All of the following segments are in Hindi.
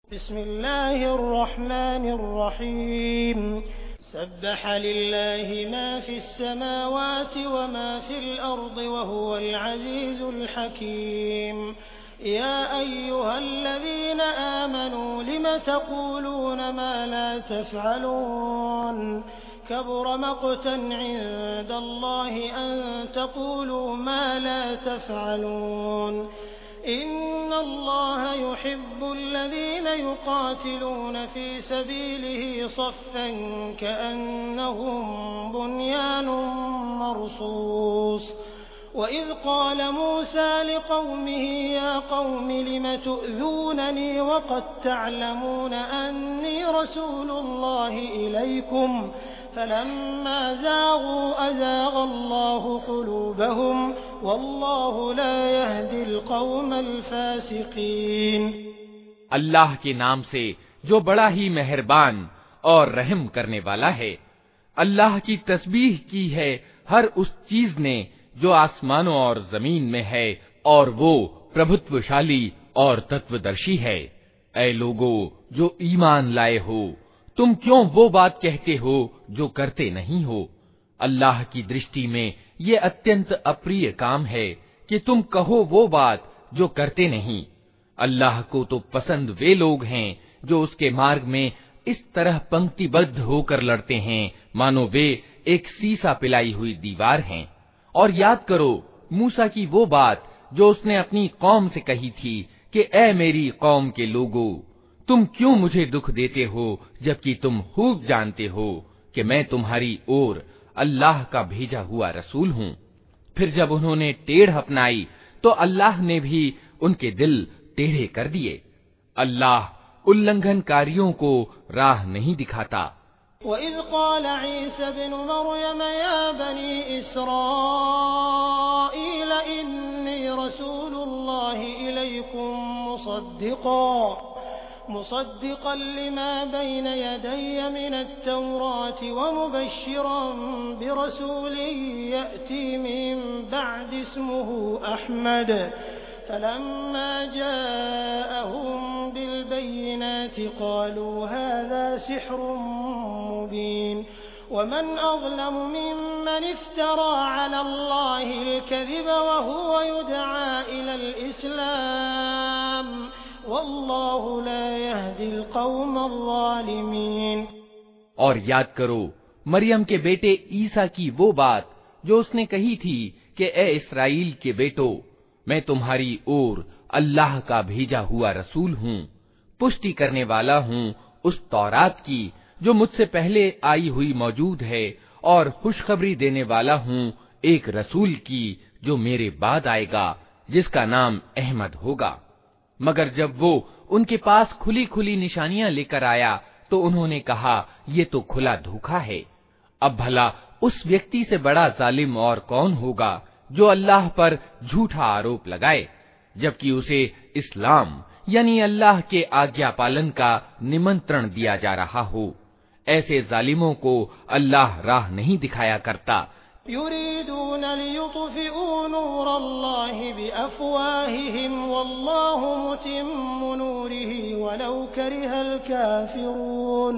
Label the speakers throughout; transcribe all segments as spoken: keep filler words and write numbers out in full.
Speaker 1: बिस्मिल्लाहिर्रहमानिर्रहीम सब्बह लिल्लाहि मा फिस्समावाति व मा फिल अर्दि व हुवल अज़ीज़ुल हकीम। या अय्युहल्लज़ीन आमनू लिम तक़ूलून मा ला तफ़अलून कबुर मक़तन इंदल्लाहि अन तक़ूलू मा ला तफ़अलून। इन्नल्लाह युहिब्बुल्लज़ीन युक़ातिलून फ़ी सबीलिही सफ़्फ़न कअन्नहुम बुन्यानुम मरसूस। वइज़ क़ाल मूसा लिक़ौमिही या क़ौमि लिम तु'ज़ूननी वक़द तअलमून अन्नी रसूलुल्लाहि इलैकुम फलम्मा ज़ाग़ू अज़ाग़ल्लाहु क़ुलूबहुम वल्लाहु ला यहदिल क़ौमल फ़ासिक़ीन।
Speaker 2: अल्लाह के नाम से जो बड़ा ही मेहरबान और रहम करने वाला है। अल्लाह की तस्बीह की है हर उस चीज ने जो आसमानों और जमीन में है, और वो प्रभुत्वशाली और तत्वदर्शी है। ऐ लोगो जो ईमान लाए हो, तुम क्यों वो बात कहते हो जो करते नहीं हो। अल्लाह की दृष्टि में ये अत्यंत अप्रिय काम है कि तुम कहो वो बात जो करते नहीं। अल्लाह को तो पसंद वे लोग हैं जो उसके मार्ग में इस तरह पंक्तिबद्ध होकर लड़ते हैं मानो वे एक सीसा पिलाई हुई दीवार हैं। और याद करो मूसा की वो बात जो उसने अपनी कौम से कही थी कि ऐ मेरी कौम के लोगो, तुम क्यों मुझे दुख देते हो जबकि तुम खूब जानते हो कि मैं तुम्हारी ओर अल्लाह का भेजा हुआ रसूल हूँ। फिर जब उन्होंने टेढ़ अपनाई तो अल्लाह ने भी उनके दिल टेढ़े कर दिए। अल्लाह उल्लंघनकारियों को राह नहीं दिखाता।
Speaker 1: वइज़ क़ाल ईसा इब्नु मरयम या बनी इस्राईल इन्नी रसूलुल्लाहि इलैकुम मुसद्दिक़न मुसद्दिक़न लिमा बैन यदय्य मिनत-तौराति व मुबश्शिरन बिरसूलिन यअती मिन बअदि इस्मुहु अहमद फलम्मा जाअहुम बिलबय्यिनाति क़ालू हाज़ा सिह्रुन मुबीन। वमन अज़लमु मिम्मन इफ्तरा अला अल्लाहिल कज़िब व हुवा युदआ इलल इस्लाम वल्लाहु ला यहदिल क़ौमल ज़ालिमीन।
Speaker 2: और याद करो मरियम के बेटे ईसा की वो बात जो उसने कही थी कि ए इस्राएल के बेटो, मैं तुम्हारी ओर अल्लाह का भेजा हुआ रसूल हूँ, पुष्टि करने वाला हूँ उस तौरात की जो मुझसे पहले आई हुई मौजूद है, और खुशखबरी देने वाला हूँ एक रसूल की जो मेरे बाद आएगा, जिसका नाम अहमद होगा। मगर जब वो उनके पास खुली खुली निशानियां लेकर आया तो उन्होंने कहा, ये तो खुला धोखा है। अब भला उस व्यक्ति से बड़ा जालिम और कौन होगा जो अल्लाह पर झूठा आरोप लगाए, जबकि उसे इस्लाम यानी अल्लाह के आज्ञा पालन का निमंत्रण दिया जा रहा हो। ऐसे जालिमों को अल्लाह राह नहीं दिखाया करता।
Speaker 1: युरीदून लियुत्फिऊ नूरल्लाहि बिअफ़वाहिहिम वल्लाहु मुतिम्मु नूरिही वलौ करिहल काफ़िरून।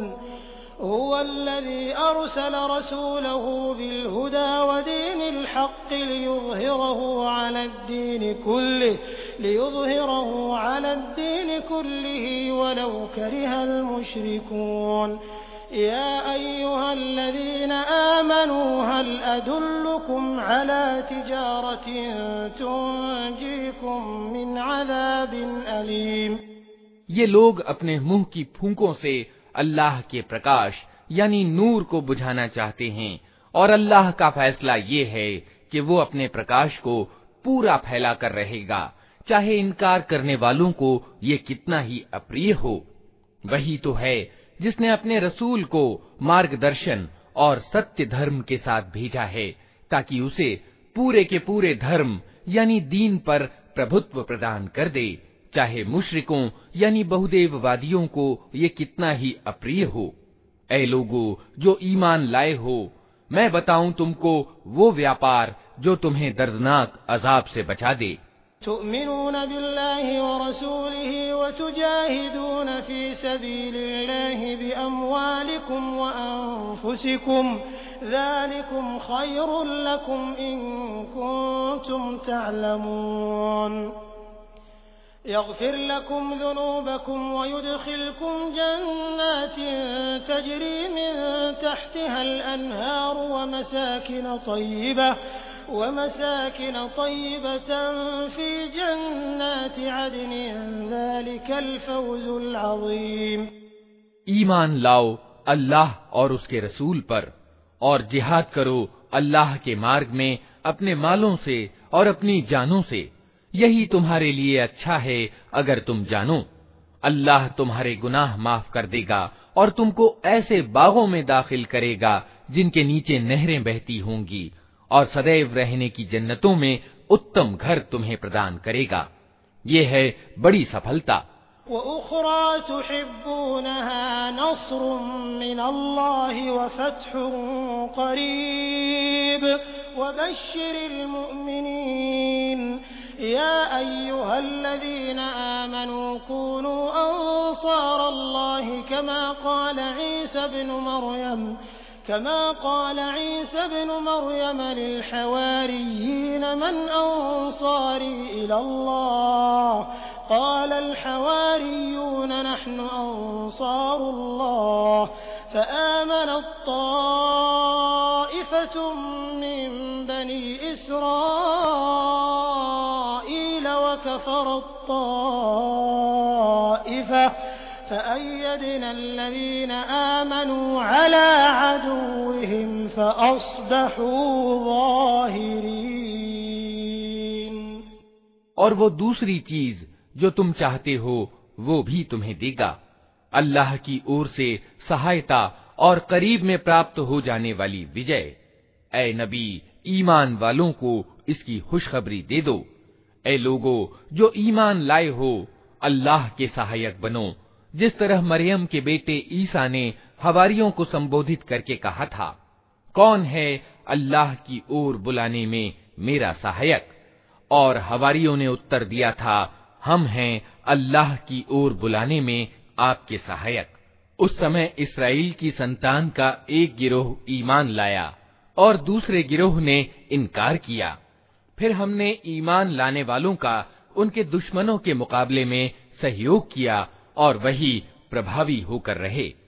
Speaker 1: हुवल्लज़ी अरसल रसूलहु बिलहुदा वदीनिल हक़्क़ि लियुज़हिरहु अलद्दीनि कुल्लिहि लियुज़हिरहु अलद्दीनि कुल्लिहि वलौ करिहल मुश्रिकून। या अय्युहल्लज़ीन आमनू हल अदुल्लुकुम अला तिजारतिन तुंजीकुम मिन अज़ाबिन अलीम।
Speaker 2: ये लोग अपने मुंह की फूंकों से अल्लाह के प्रकाश यानी नूर को बुझाना चाहते हैं, और अल्लाह का फैसला ये है कि वो अपने प्रकाश को पूरा फैला कर रहेगा, चाहे इनकार करने वालों को ये कितना ही अप्रिय हो। वही तो है जिसने अपने रसूल को मार्गदर्शन और सत्य धर्म के साथ भेजा है, ताकि उसे पूरे के पूरे धर्म यानी दीन पर प्रभुत्व प्रदान कर दे, चाहे मुशरिकों यानी बहुदेववादियों को ये कितना ही अप्रिय हो। ऐ लोगो जो ईमान लाए हो, मैं बताऊं तुमको वो व्यापार जो तुम्हें दर्दनाक अजाब से बचा दे।
Speaker 1: तुमिनून बिल्लाहि व रसूलिहि व तुजाहिदून फी सबीलिल्लाहि बिअम्वालिकुम व अनफुसिकुम ज़ालिकुम खैरुल लकुम इन कुंतुम तअलमून यग़फिर लकुम ज़ुनूबकुम व युदखिलकुम जन्नातिन तजरी मिन तहतिहल अनहार व मसाकिन तय्यबह वमसाकिन तय्यबतन फ़ी जन्नाति अदनिन ज़ालिकल फ़ौज़ुल अज़ीम।
Speaker 2: ईमान लाओ अल्लाह और उसके रसूल पर और जिहाद करो अल्लाह के मार्ग में अपने मालों से और अपनी जानों से, यही तुम्हारे लिए अच्छा है अगर तुम जानो। अल्लाह तुम्हारे गुनाह माफ कर देगा और तुमको ऐसे बागों में दाखिल करेगा जिनके नीचे नहरें बहती होंगी, और सदैव रहने की जन्नतों में उत्तम घर तुम्हें प्रदान करेगा। ये है बड़ी सफलता।
Speaker 1: वउख़रा तुहिब्बूनहा नस्रुम मिनल्लाहि व फ़त्हुन क़रीब वबश्शिरिल मुअमिनीन या अय्युहल्लज़ीना आमनू कूनू अंसारल्लाहि कमा क़ाल ईसा इब्न मरयम कमा क़ाल ईसा इब्न मरयम लिल-हवारिय्यीन मन अंसारी इलल्लाह क़ाल अल-हवारिय्यून नहनु अंसारुल्लाह फ़आमनत ताइफ़तुम मिन बनी इस्राईल व कफ़रत ताइफ़ा फ़अय्यदना अल्लज़ीना आमनू अला अदुव्विहिम फ़अस्बहू ज़ाहिरीन।
Speaker 2: और वो दूसरी चीज जो तुम चाहते हो वो भी तुम्हें देगा, अल्लाह की ओर से सहायता और करीब में प्राप्त हो जाने वाली विजय। ऐ नबी, ईमान वालों को इसकी खुशखबरी दे दो। ऐ लोगो जो ईमान लाए हो, अल्लाह के सहायक बनो, जिस तरह मरियम के बेटे ईसा ने हवारियों को संबोधित करके कहा था, कौन है अल्लाह की ओर बुलाने में मेरा सहायक? और हवारियों ने उत्तर दिया था, हम हैं अल्लाह की ओर बुलाने में आपके सहायक। उस समय इस्राएल की संतान का एक गिरोह ईमान लाया और दूसरे गिरोह ने इनकार किया। फिर हमने ईमान लाने वालों का उनके दुश्मनों के मुकाबले में सहयोग किया और वही प्रभावी होकर रहे।